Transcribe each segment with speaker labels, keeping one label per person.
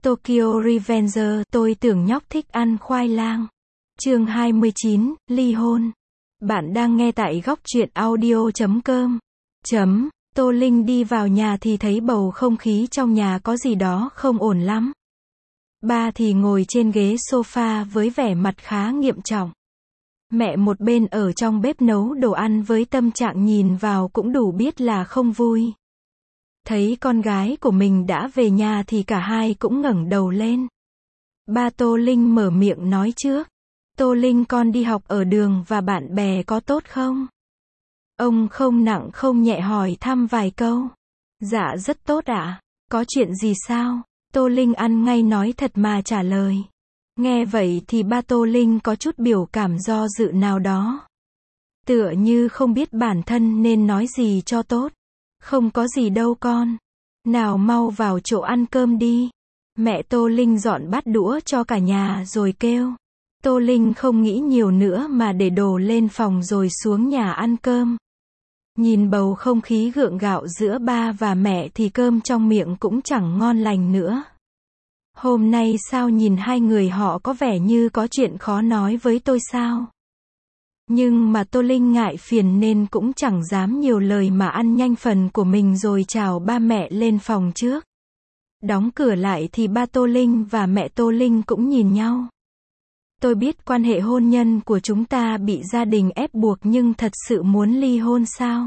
Speaker 1: Tokyo Revenger, tôi tưởng nhóc thích ăn khoai lang. Chương 29, ly hôn. Bạn đang nghe tại góc truyện audio.com. Tô Linh đi vào nhà thì thấy bầu không khí trong nhà có gì đó không ổn lắm. Ba thì ngồi trên ghế sofa với vẻ mặt khá nghiêm trọng. Mẹ một bên ở trong bếp nấu đồ ăn với tâm trạng nhìn vào cũng đủ biết là không vui. Thấy con gái của mình đã về nhà thì cả hai cũng ngẩng đầu lên. Ba Tô Linh mở miệng nói trước. Tô Linh, con đi học ở đường và bạn bè có tốt không? Ông không nặng không nhẹ hỏi thăm vài câu. Dạ rất tốt ạ. Có chuyện gì sao? Tô Linh ăn ngay nói thật mà trả lời. Nghe vậy thì ba Tô Linh có chút biểu cảm do dự nào đó. Tựa như không biết bản thân nên nói gì cho tốt. Không có gì đâu con. Nào mau vào chỗ ăn cơm đi. Mẹ Tô Linh dọn bát đũa cho cả nhà rồi kêu. Tô Linh không nghĩ nhiều nữa mà để đồ lên phòng rồi xuống nhà ăn cơm. Nhìn bầu không khí gượng gạo giữa ba và mẹ thì cơm trong miệng cũng chẳng ngon lành nữa. Hôm nay sao nhìn hai người họ có vẻ như có chuyện khó nói với tôi sao? Nhưng mà Tô Linh ngại phiền nên cũng chẳng dám nhiều lời mà ăn nhanh phần của mình rồi chào ba mẹ lên phòng trước. Đóng cửa lại thì ba Tô Linh và mẹ Tô Linh cũng nhìn nhau. Tôi biết quan hệ hôn nhân của chúng ta bị gia đình ép buộc nhưng thật sự muốn ly hôn sao?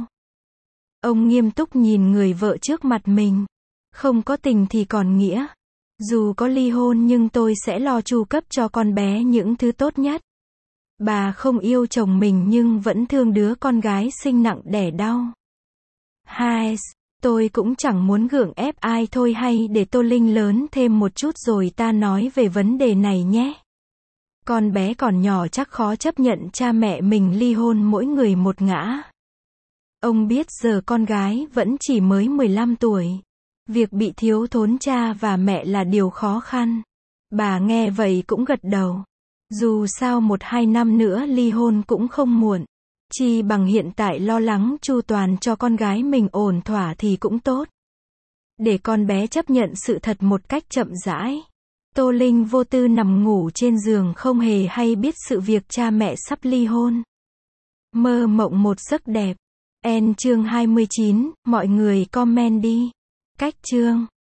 Speaker 1: Ông nghiêm túc nhìn người vợ trước mặt mình. Không có tình thì còn nghĩa. Dù có ly hôn nhưng tôi sẽ lo chu cấp cho con bé những thứ tốt nhất. Bà không yêu chồng mình nhưng vẫn thương đứa con gái sinh nặng đẻ đau. Hai, tôi cũng chẳng muốn gượng ép ai thôi, hay để Tô Linh lớn thêm một chút rồi ta nói về vấn đề này nhé. Con bé còn nhỏ chắc khó chấp nhận cha mẹ mình ly hôn mỗi người một ngã. Ông biết giờ con gái vẫn chỉ mới 15 tuổi. Việc bị thiếu thốn cha và mẹ là điều khó khăn. Bà nghe vậy cũng gật đầu. Dù sao 1-2 năm nữa ly hôn cũng không muộn. Chi bằng hiện tại lo lắng chu toàn cho con gái mình ổn thỏa thì cũng tốt. Để con bé chấp nhận sự thật một cách chậm rãi. Tô Linh vô tư nằm ngủ trên giường không hề hay biết sự việc cha mẹ sắp ly hôn. Mơ mộng một giấc đẹp. Chương 29, mọi người comment đi. Cách chương